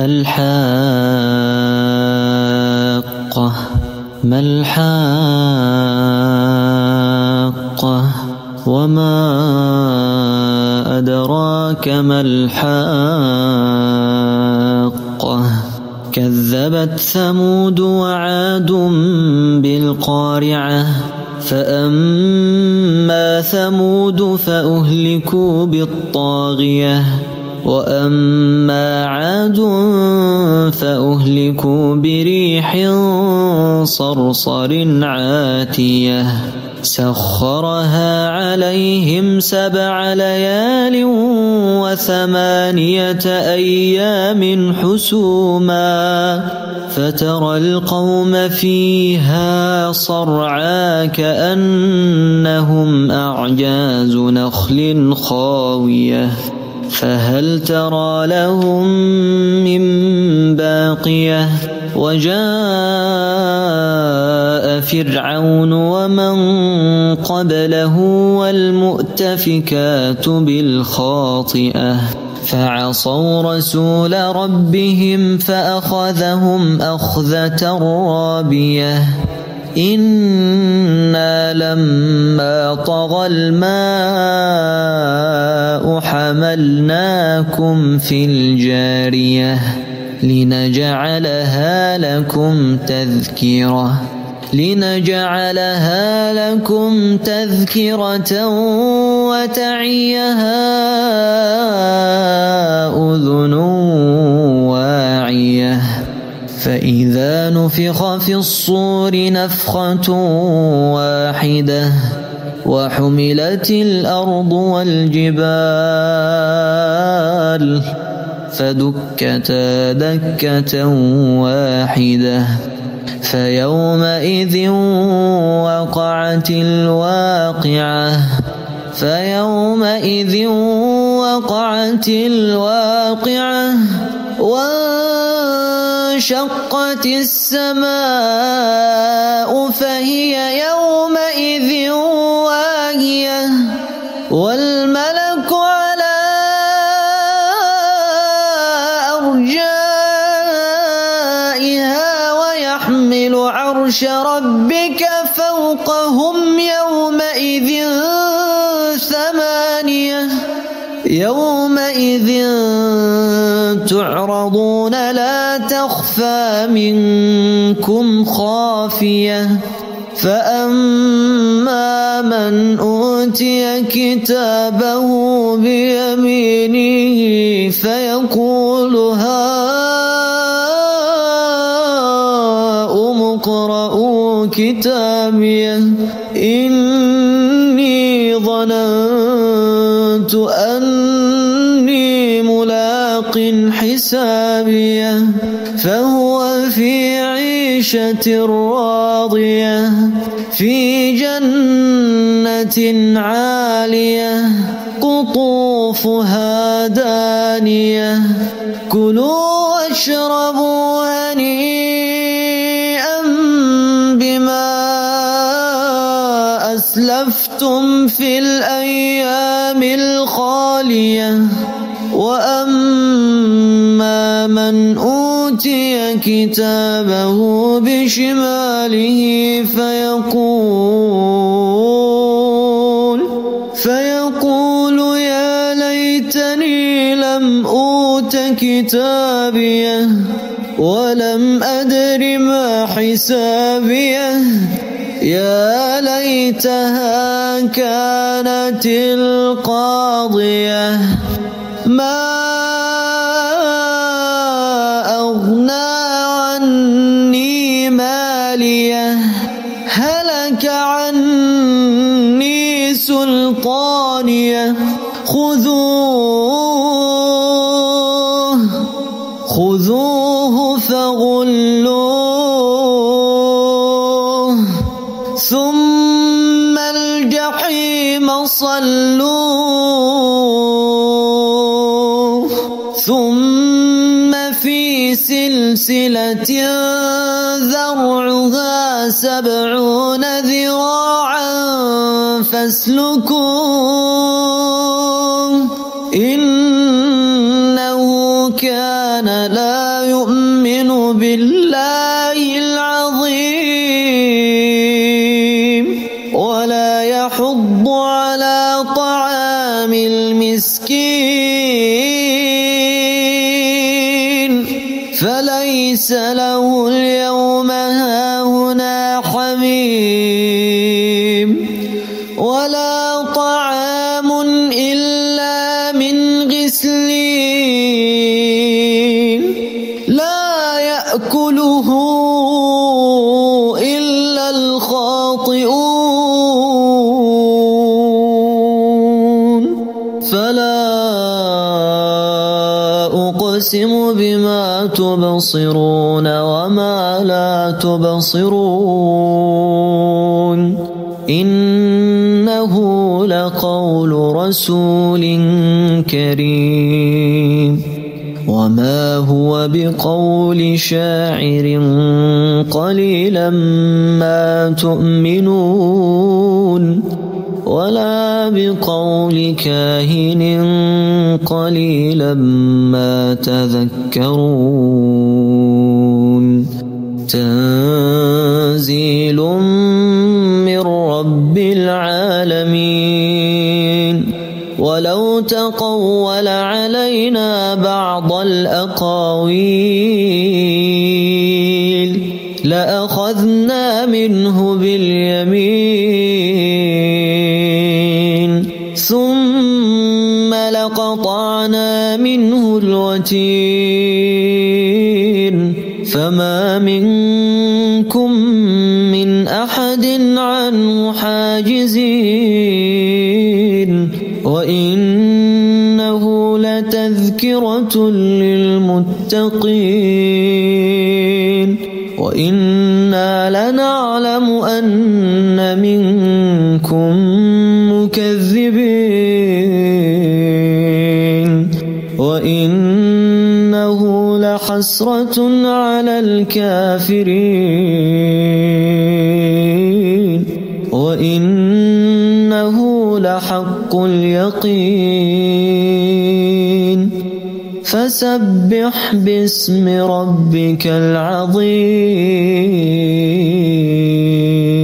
الحاقة ما الحاقة وما أدراك ما الحاقة كذبت ثمود وعاد بالقارعة فأما ثمود فأهلكوا بالطاغية وأما عاد فأهلكوا بريح صرصر عاتية سخرها عليهم 7 ليال و8 أيام حسوما فترى القوم فيها صرعى كأنهم أعجاز نخل خاوية فهل ترى لهم من باقية وجاء فرعون ومن قبله والمؤتفكات بالخاطئة فعصوا رسول ربهم فأخذهم أخذة رابية إنا لما طغى الماء حملناكم في الجارية لنجعلها لكم تذكرة وتعيها أذن واعية فإذا نفخ في الصور نفخة واحدة وحملت الأرض والجبال فدكتا دكة واحدة فيومئذ وقعت الواقعة وانشقت السماء فهي يومئذ واهية والملك على أرجائها ويحمل عرش ربك فوقهم يومئذ 8 يومئذ تعرضون لا تخفى منكم خافية فأما من أوتي كتابه بيمينه فيقول هاؤم اقرءوا كتابيه إني ظننت أني ملاق حسابيه فهو في عيشة راضية في جنة عالية قطوفها دانية كلوا واشربوا هنيئا بما أسلفتم في الأيام الخالية وأما من أوتي كتابه بشماله فيقول يا ليتني لم أوت كتابيه ولم أدر ما حسابيه يا ليتها كانت القاضية ما أغنى عني ماليه هلك عني سلطانيه خذوه فغلوه ثم الجحيم صلوه ثم في سلسلة ذرعها 70 ذراعا فاسلكوه إنه كان لا لا يؤمن بالله العظيم ولا يحض على طعام المسكين فليس له اليوم هاهنا حميم ولا طعام إلا من غسلين لا يأكله إلا الخاطئون فلا أقسم بما تبصرون وما لا تبصرون إنه لقول رسول كريم وما هو بقول شاعر قليلا ما تؤمنون ولا بقول كاهن قليلا ما تذكرون تنزيل من رب العالمين ولو تقول علينا بعض الأقاويل لأخذنا منه باليمين ثم لقطعنا منه الوتين فما منكم من أحد عنه حاجزين وإنه لتذكرة للمتقين وإنا لنعلم أن منكم مكذبين وإنه لحسرة على الكافرين وإنه لحق اليقين فسبح باسم ربك العظيم.